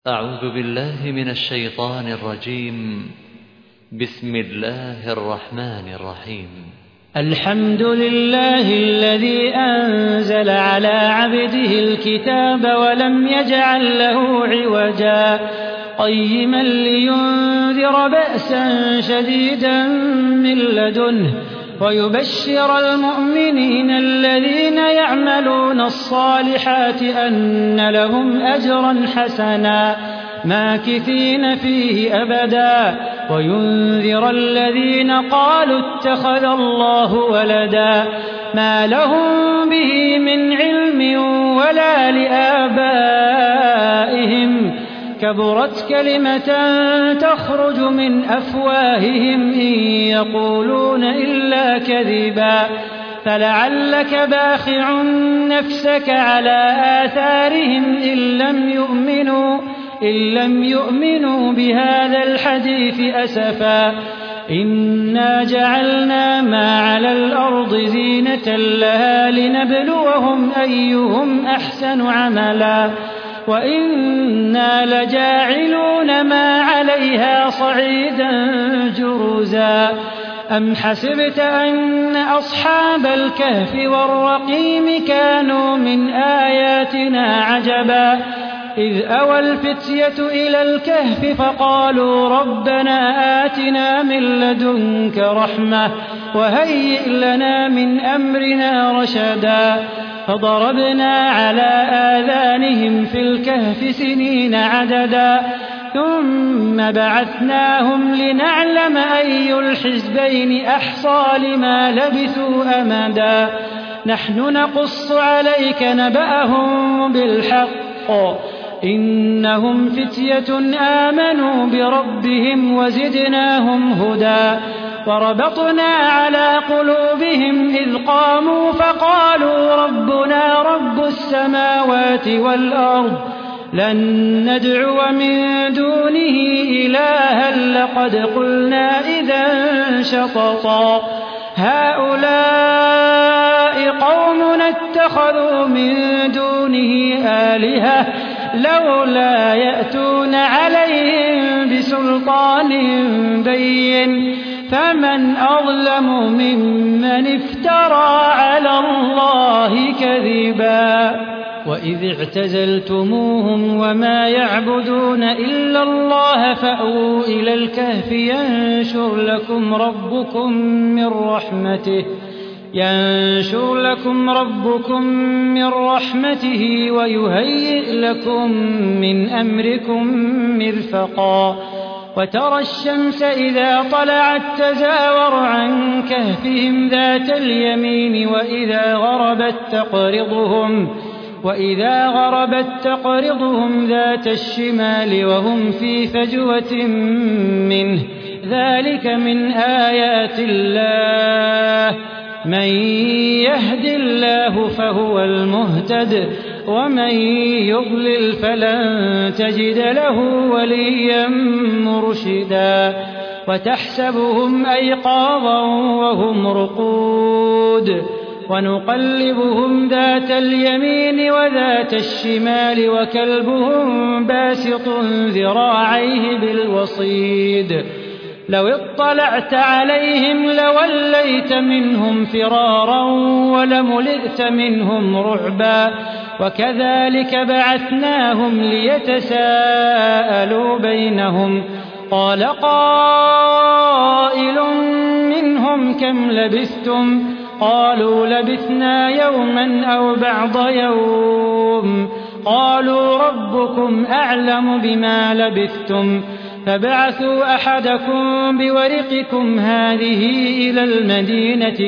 أعوذ بالله من الشيطان الرجيم. بسم الله الرحمن الرحيم. الحمد لله الذي أنزل على عبده الكتاب ولم يجعل له عوجا قيما لينذر بأسا شديدا من لدنه ويبشر المؤمنين الذين يعملون الصالحات أن لهم أجرا حسنا ماكثين فيه أبدا وينذر الذين قالوا اتخذ الله ولدا ما لهم به من علم ولا لآبائهم كبرت كلمة تخرج من أفواههم إن يقولون إلا كذبا فلعلك باخع نفسك على آثارهم إن لم يؤمنوا بهذا الحديث أسفا إنا جعلنا ما على الأرض زينة لها لنبلوهم أيهم أحسن عملا وإنا لجاعلون ما عليها صعيدا جرزا أم حسبت أن أصحاب الكهف والرقيم كانوا من آياتنا عجبا إذ أوى الفتية إلى الكهف فقالوا ربنا آتنا من لدنك رحمة وهيئ لنا من أمرنا رشدا فضربنا على آذانهم في الكهف سنين عددا ثم بعثناهم لنعلم أي الحزبين أحصى لما لبثوا أمدا نحن نقص عليك نبأهم بالحق إنهم فتية آمنوا بربهم وزدناهم هدى وربطنا على قلوبهم إذ قاموا فقالوا ربنا رب السماوات والأرض لن ندعو من دونه إلها لقد قلنا إذا شططا هؤلاء قومنا اتخذوا من دونه آلهة لولا يأتون عليهم بسلطان بين فمن أظلم ممن افترى على الله كذبا وإذ اعتزلتموهم وما يعبدون إلا الله فأووا إلى الكهف ينشر لكم ربكم من رحمته ويهيئ لكم من أمركم مرفقا وترى الشمس إذا طلعت تزاور عن كهفهم ذات اليمين وإذا غربت تقرضهم ذات الشمال وهم في فجوة منه ذلك من آيات الله من يهد الله فهو المهتد ومن يضلل فلن تجد له وليا مرشدا وتحسبهم أيقاظا وهم رقود ونقلبهم ذات اليمين وذات الشمال وكلبهم باسط ذراعيه بالوصيد لو اطلعت عليهم لوليت منهم فرارا ولملئت منهم رعبا وكذلك بعثناهم ليتساءلوا بينهم قال قائل منهم كم لبثتم قالوا لبثنا يوما أو بعض يوم قالوا ربكم أعلم بما لبثتم فابعثوا أحدكم بورقكم هذه إلى المدينة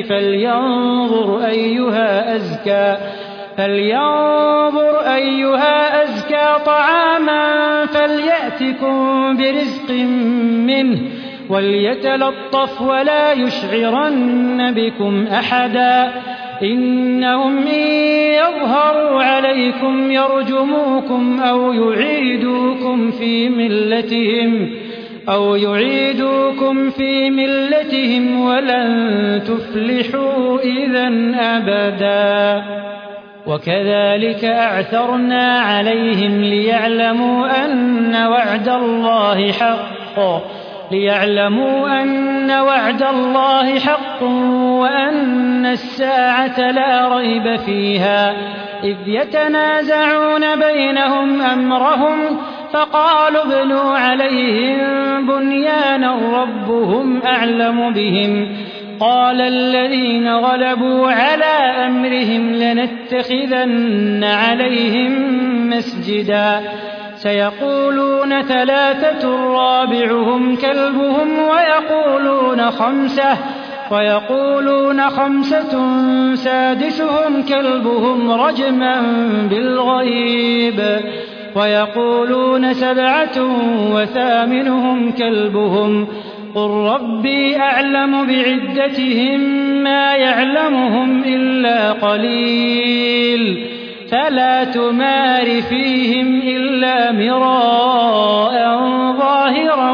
فلينظر أيها أزكى طعاما فليأتكم برزق منه وليتلطف ولا يشعرن بكم أحدا إنهم إن يظهروا عليكم يرجموكم أو يعيدوكم في ملتهم ولن تفلحوا إذا أبدا وكذلك أعثرنا عليهم ليعلموا أن وعد الله حق وأن الساعة لا ريب فيها إذ يتنازعون بينهم أمرهم فقالوا ابنوا عليهم بنيانا ربهم أعلم بهم قال الذين غلبوا على أمرهم لنتخذن عليهم مسجدا سيقولون 3 رابعهم كلبهم ويقولون 5 سادسهم كلبهم رجما بالغيب ويقولون 7 وثامنهم كلبهم قل ربي أعلم بعدتهم ما يعلمهم إلا قليل فلا تمار فيهم إلا مراء ظاهرا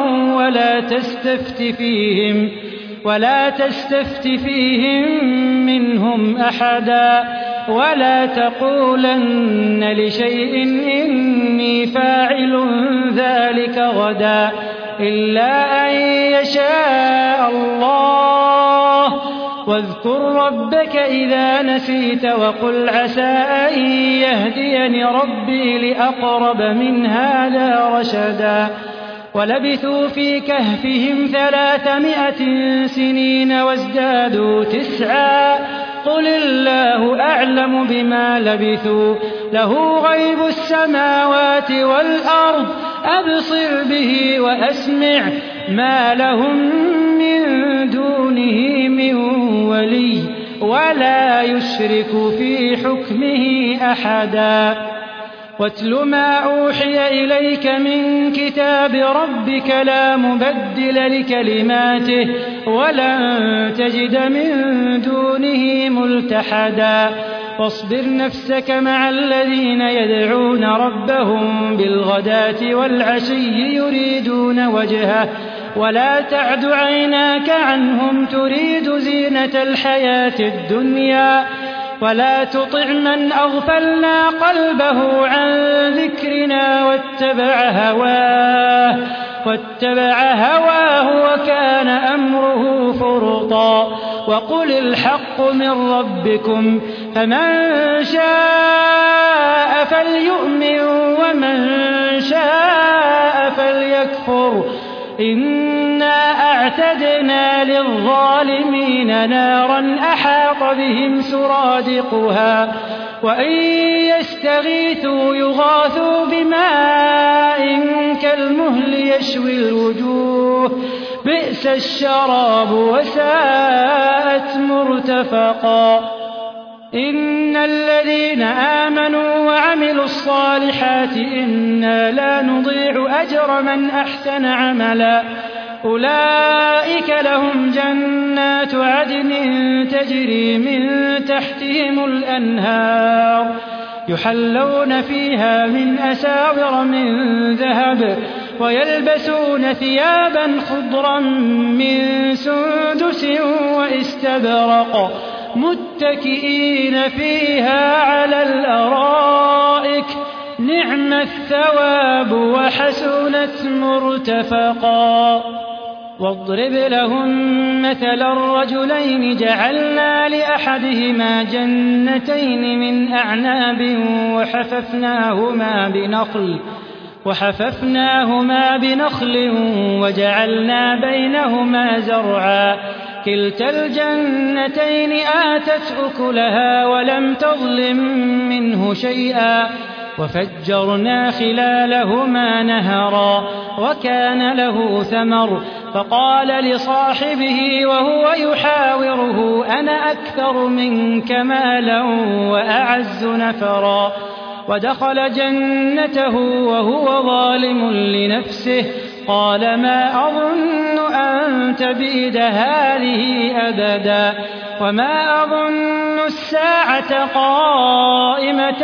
ولا تستفت فيهم منهم أحدا ولا تقولن لشيء إني فاعل ذلك غدا إلا أن يشاء الله واذكر ربك إذا نسيت وقل عسى أن يهديني ربي لأقرب من هذا رشدا ولبثوا في كهفهم 300 سنين وازدادوا 9 قل الله أعلم بما لبثوا له غيب السماوات والأرض أبصر به وأسمع ما لهم من دونه من ولي ولا يشرك في حكمه أحدا واتل ما أوحي إليك من كتاب ربك لا مبدل لكلماته ولن تجد من دونه ملتحدا واصبر نفسك مع الذين يدعون ربهم بالغداة والعشي يريدون وجهه ولا تعد عيناك عنهم تريد زينة الحياة الدنيا ولا تطع من أغفلنا قلبه عن ذكرنا واتبع هواه وكان أمره فرطا وقل الحق من ربكم فمن شاء فليؤمن ومن شاء فليكفر إنا أعتدنا للظالمين نارا أحاط بهم سرادقها وإن يستغيثوا يغاثوا بماء كالمهل يشوي الوجوه بئس الشراب وساءت مرتفقا إن الذين آمنوا وعملوا الصالحات إنا لا نضيع أجر من أحسن عملا أولئك لهم جنات عدن تجري من تحتهم الأنهار يحلون فيها من أساور من ذهب ويلبسون ثيابا خضرا من سندس واستبرق متكئين فيها على الأرائك نعم الثواب وحسنت مرتفقا واضرب لهم مثل الرجلين جعلنا لأحدهما جنتين من أعناب وحففناهما بنخل وجعلنا بينهما زرعا كلتا الجنتين آتت أكلها ولم تظلم منه شيئا وفجرنا خلالهما نهرا وكان له ثمر فقال لصاحبه وهو يحاوره أنا أكثر منك مالا وأعز نفرا ودخل جنته وهو ظالم لنفسه قال ما أظن أن تبيد هذه أبدا وما أظن الساعة قائمة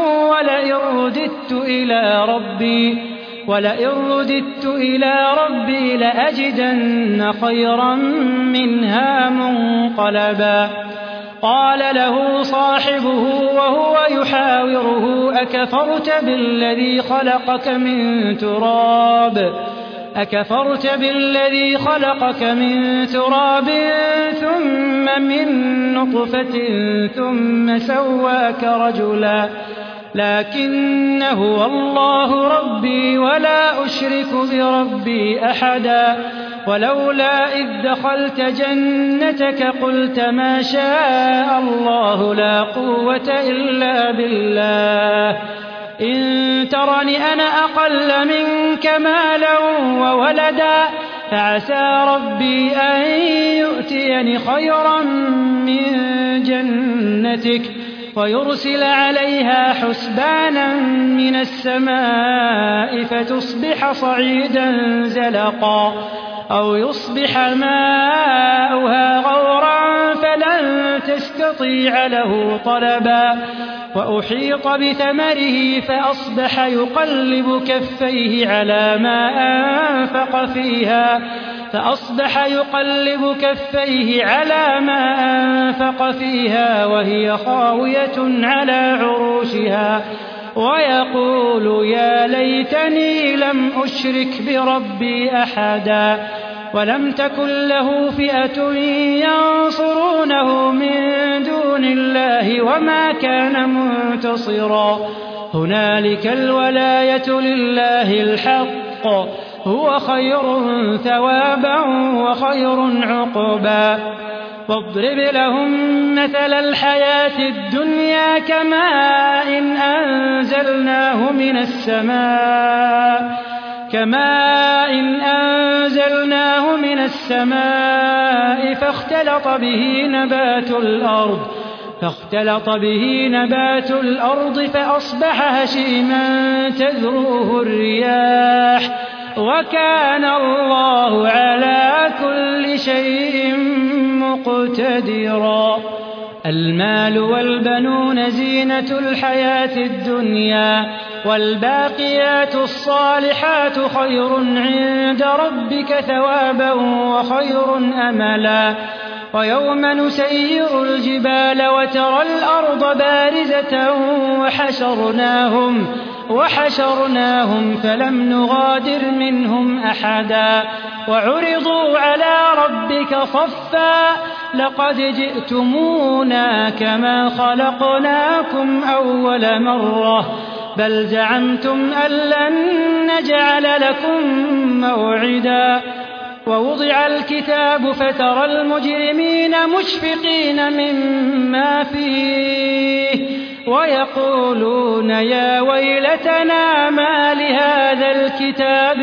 ولئن رددت إلى ربي لأجدن خيرا منها منقلبا قال له صاحبه وهو يحاوره أكفرت بالذي خلقك من تراب ثم من نطفة ثم سواك رجلا لكن هو الله ربي ولا أشرك بربي أحدا ولولا إذ دخلت جنتك قلت ما شاء الله لا قوة إلا بالله إن ترني أنا أقل منك مالا وولدا فعسى ربي أن يؤتيني خيرا من جنتك ويرسل عليها حسبانا من السماء فتصبح صعيدا زلقا أو يصبح ماؤها غورا فلن تستطيع له طلبا وأحيط بثمره فأصبح يقلب كفيه على ما أنفق فيها وهي خاوية على عروشها ويقول يا ليتني لم أشرك بربي أحدا ولم تكن له فئة ينصرونه من دون الله وما كان منتصرا هنالك الولاية لله الحق هو خير ثوابا وخير عقبا واضرب لهم مثل الحياة الدنيا كماء أنزلناه من السماء فاختلط به نبات الأرض فأصبح هشيما تذروه الرياح وكان الله على كل شيء مقتدرا المال والبنون زينة الحياة الدنيا والباقيات الصالحات خير عند ربك ثوابا وخير أملا ويوم نسير الجبال وترى الأرض بارزة وحشرناهم فلم نغادر منهم أحدا وعرضوا على ربك صفا لقد جئتمونا كما خلقناكم أول مرة بل زعمتم أن لن نجعل لكم موعدا ووضع الكتاب فترى المجرمين مشفقين مما فيه ويقولون يا ويلتنا ما لهذا الكتاب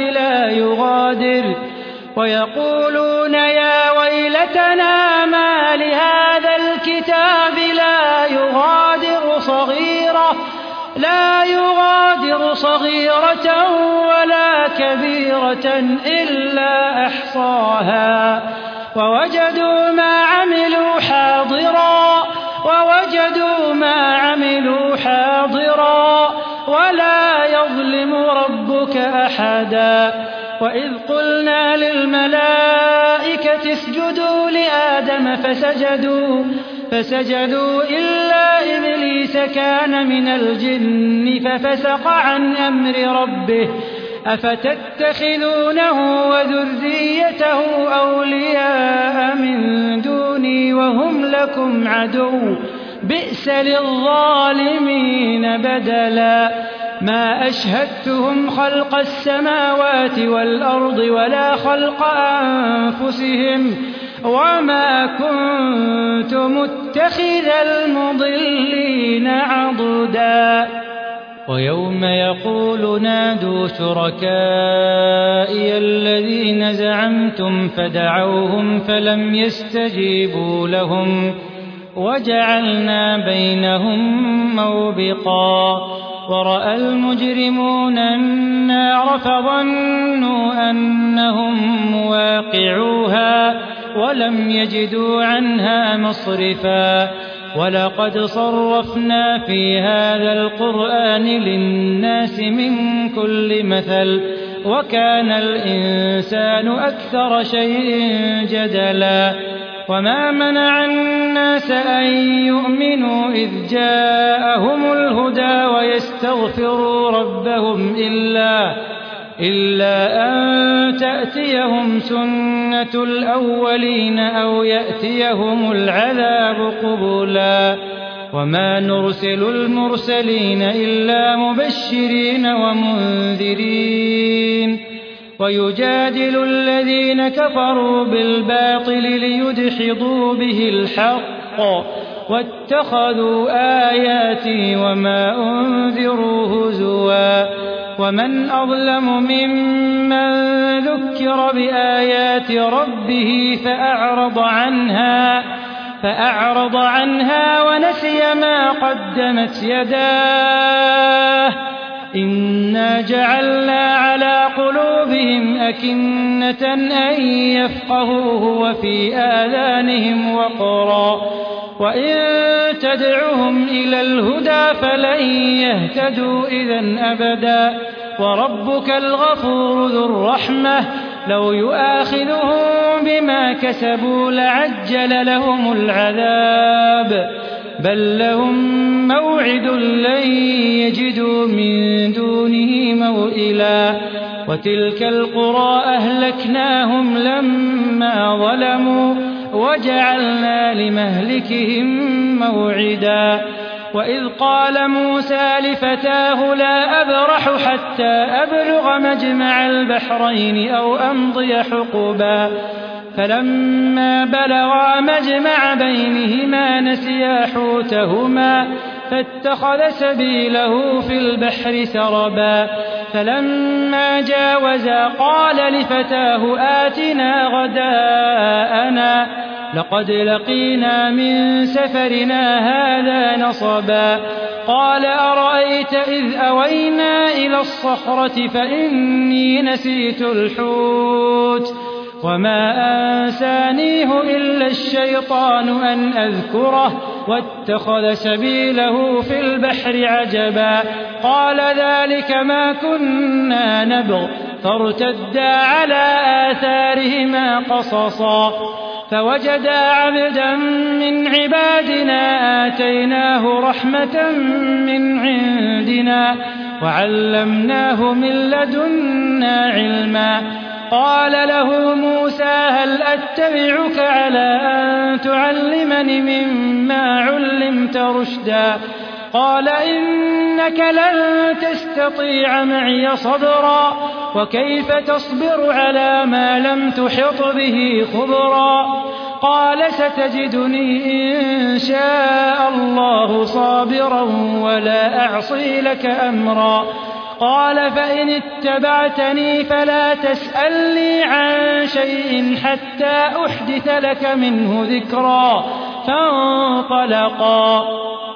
لا يغادر صغيرة ولا كبيرة إلا أحصاها ووجدوا ما عملوا حاضرا ولا يظلم ربك أحدا وإذ قلنا للملائكة اسجدوا لآدم فسجدوا إلا إبليس كان من الجن ففسق عن أمر ربه أفتتخذونه وذريته أولياء من دوني وهم لكم عدو بئس للظالمين بدلا ما أشهدتهم خلق السماوات والأرض ولا خلق أنفسهم وما كنت متخذ المضلين عضدا ويوم يقول نادوا شركائي الذين زعمتم فدعوهم فلم يستجيبوا لهم وجعلنا بينهم موبقا ورأى المجرمون النار فظنوا أنهم مواقعوها ولم يجدوا عنها مصرفا ولقد صرفنا في هذا القرآن للناس من كل مثل وكان الإنسان أكثر شيء جدلا وما منع الناس أن يؤمنوا إذ جاءهم الهدى ويستغفروا ربهم إلا أن تأتيهم سنة الأولين أو يأتيهم العذاب قبلا وما نرسل المرسلين إلا مبشرين ومنذرين ويجادل الذين كفروا بالباطل ليدحضوا به الحق واتخذوا آياتي وما أنذروا هزوا ومن أظلم ممن ذكر بآيات ربه فأعرض عنها ونسي ما قدمت يداه إنا جعلنا على قلوبهم أكنة أن يفقهوه وفي آذانهم وقرا وإن تدعهم إلى الهدى فلن يهتدوا إذا أبدا وربك الغفور ذو الرحمة لو يؤاخذهم بما كسبوا لعجل لهم العذاب بل لهم موعد لن يجدوا من دونه موئلا وتلك القرى أهلكناهم لما ظلموا وجعلنا لمهلكهم موعدا وإذ قال موسى لفتاه لا أبرح حتى أبلغ مجمع البحرين أو أمضي حقبا فلما بلغا مجمع بينهما نسيا حوتهما فاتخذ سبيله في البحر سربا فلما جاوزا قال لفتاه آتنا غداءنا لقد لقينا من سفرنا هذا نصبا قال أرأيت إذ أوينا إلى الصخرة فإني نسيت الحوت وما أنسانيه إلا الشيطان أن أذكره واتخذ سبيله في البحر عجبا قال ذلك ما كنا نبغ فارتدا على آثارهما قصصا فوجدا عبدا من عبادنا آتيناه رحمة من عندنا وعلمناه من لدنا علما قال له موسى هل أتبعك على أن تعلمني مما علمت رشدا قال إنك لن تستطيع معي صبرا وكيف تصبر على ما لم تحط به خبرا قال ستجدني إن شاء الله صابرا ولا أعصي لك أمرا قال فإن اتبعتني فلا تسألني عن شيء حتى أحدث لك منه ذكرا فانطلقا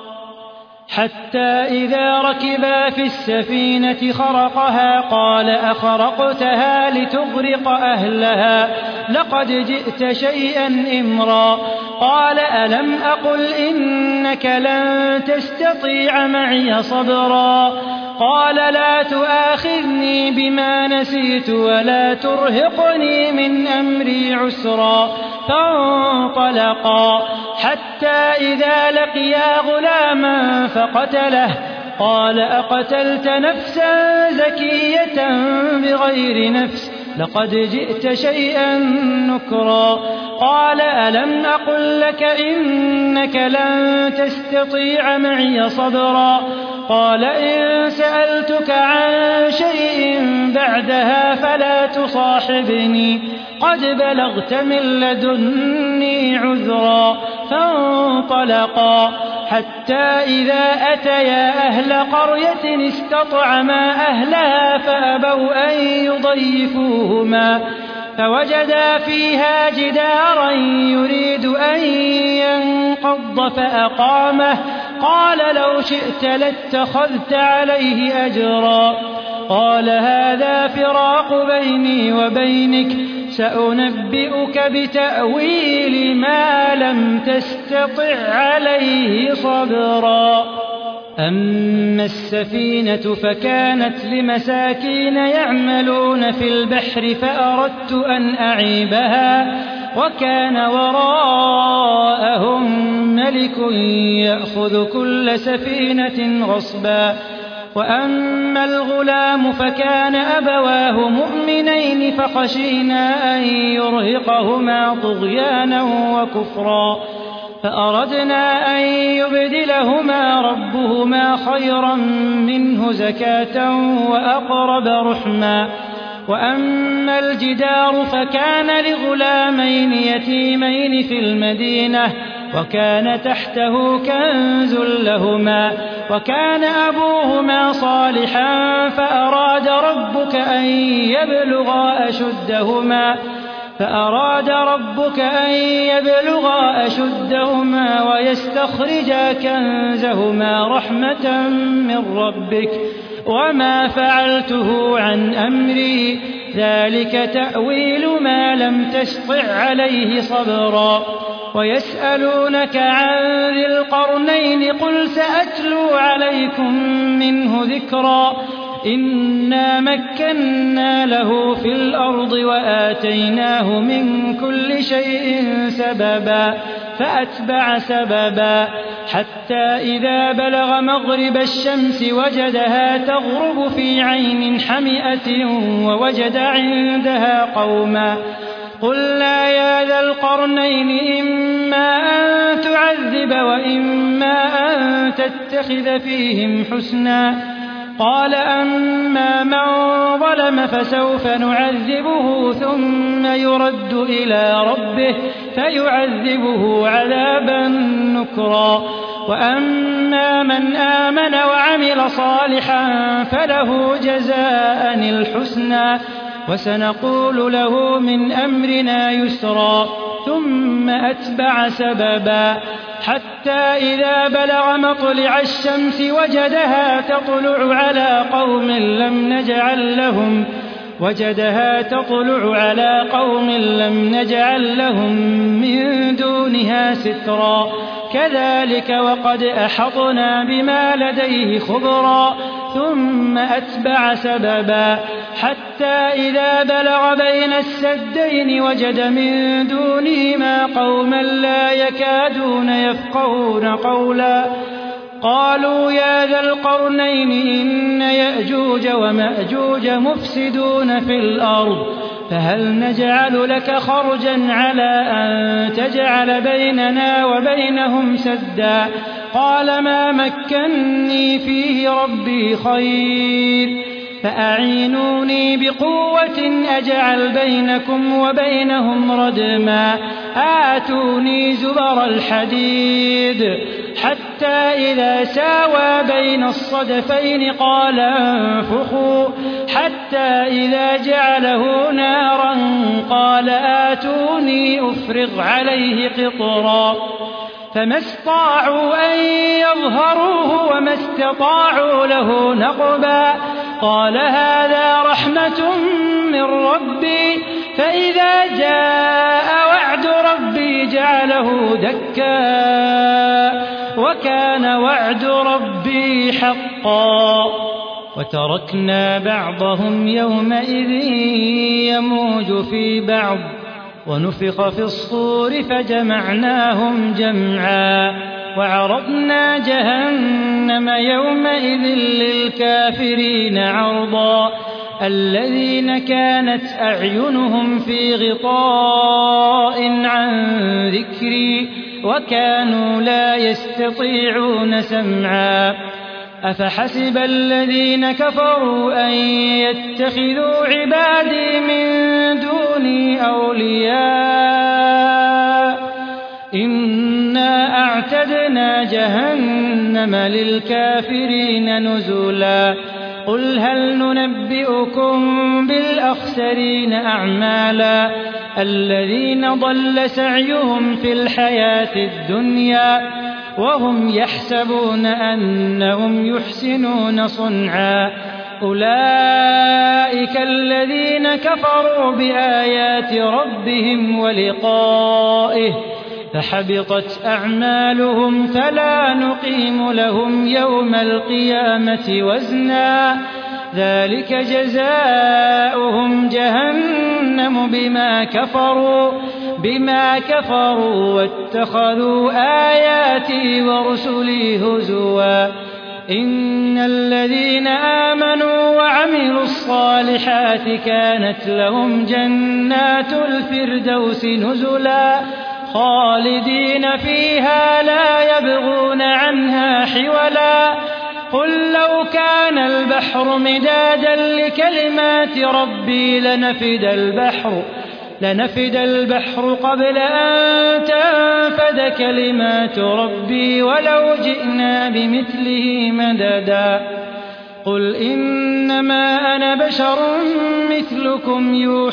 حتى إذا ركبا في السفينة خرقها قال أخرقتها لتغرق أهلها لقد جئت شيئا إمرا قال ألم أقل إنك لن تستطيع معي صبرا قال لا تؤاخذني بما نسيت ولا ترهقني من أمري عسرا فانطلقا حتى إذا لقيا غلاما فقتله قال أقتلت نفسا زكية بغير نفس لقد جئت شيئا نكرا قال ألم أقل لك إنك لن تستطيع معي صبرا قال إن سألتك عن شيء بعدها فلا تصاحبني قد بلغت من لدني عذرا فانطلقا حتى إذا أتيا أهل قرية استطعما أهلها فأبوا أن يضيفوهما فوجدا فيها جدارا يريد أن ينقض فأقامه قال لو شئت لاتخذت عليه أجرا قال هذا فراق بيني وبينك سأنبئك بتأويل ما لم تستطع عليه صبرا أما السفينة فكانت لمساكين يعملون في البحر فأردت أن أعيبها وكان وراءهم ملك يأخذ كل سفينة غصبا. وأما الغلام فكان أبواه مؤمنين فخشينا أن يرهقهما طغيانا وكفرا فأردنا أن يبدلهما ربهما خيرا منه زكاة وأقرب رحما. وأما الجدار فكان لغلامين يتيمين في المدينة وكان تحته كنز لهما وكان أبوهما صالحا فأراد ربك أن يبلغا أشدهما ويستخرجا كنزهما رحمة من ربك وما فعلته عن أمري ذلك تأويل ما لم تسطع عليه صبرا. ويسألونك عن ذي القرنين قل سأتلو عليكم منه ذكرا. إنا مكنا له في الأرض وآتيناه من كل شيء سببا فأتبع سببا حتى إذا بلغ مغرب الشمس وجدها تغرب في عين حمئة ووجد عندها قوما قلنا يا ذا القرنين إما أن تعذب وإما أن تتخذ فيهم حسنا قال أما من ظلم فسوف نعذبه ثم يرد إلى ربه فيعذبه عذابا نكرا. وأما من آمن وعمل صالحا فله جزاء الحسنى وسنقول له من أمرنا يسرا. ثم أتبع سببا حتى إذا بلغ مطلع الشمس وجدها تطلع على قوم لم نجعل لهم من دونها سترا كذلك وقد أحطنا بما لديه خبرا. ثم أتبع سببا حتى إذا بلغ بين السدين وجد من دونهما قوما لا يكادون يفقهون قولا قالوا يا ذا القرنين إن يأجوج ومأجوج مفسدون في الأرض فهل نجعل لك خرجا على أن تجعل بيننا وبينهم سدا قال ما مكني فيه ربي خير فأعينوني بقوة أجعل بينكم وبينهم ردما آتوني زبر الحديد حتى إذا ساوى بين الصدفين قال انفخوا حتى إذا جعله نارا قال آتوني أفرغ عليه قطرا فما استطاعوا أن يظهروه وما استطاعوا له نقبا قال هذا رحمة من ربي فإذا جاء وعد ربي جعله دكا وكان وعد ربي حقا. وتركنا بعضهم يومئذ يموج في بعض ونفخ في الصور فجمعناهم جمعا وعرضنا جهنم يومئذ للكافرين عرضا الذين كانت أعينهم في غطاء عن ذكري وكانوا لا يستطيعون سمعا أفحسب الذين كفروا أن يتخذوا عبادي من دوني أولياء إنا أعتدنا جهنم للكافرين نزلا قل هل ننبئكم بالأخسرين أعمالا الذين ضل سعيهم في الحياة الدنيا وهم يحسبون أنهم يحسنون صنعا أولئك الذين كفروا بآيات ربهم ولقائه فحبطت أعمالهم فلا نقيم لهم يوم القيامة وزنا ذلك جزاؤهم جهنم بما كفروا بما كفروا واتخذوا آياتي ورسلي هزوا إن الذين آمنوا وعملوا الصالحات كانت لهم جنات الفردوس نزلا خالدين فيها لا يبغون عنها حولا قل لو كان البحر مدادا لكلمات ربي لنفد البحر قبل أن تنفد كلمات ربي ولو جئنا بمثله مددا قل إنما أنا بشر مثلكم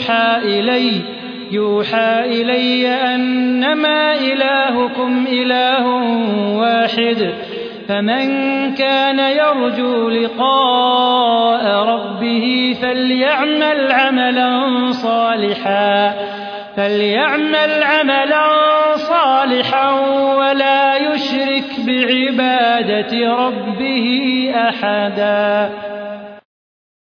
يوحى إلي أنما إلهكم إله واحد فمن كان يرجو لقاء ربه فليعمل عملا صالحا ولا يشرك بعبادة ربه أحدا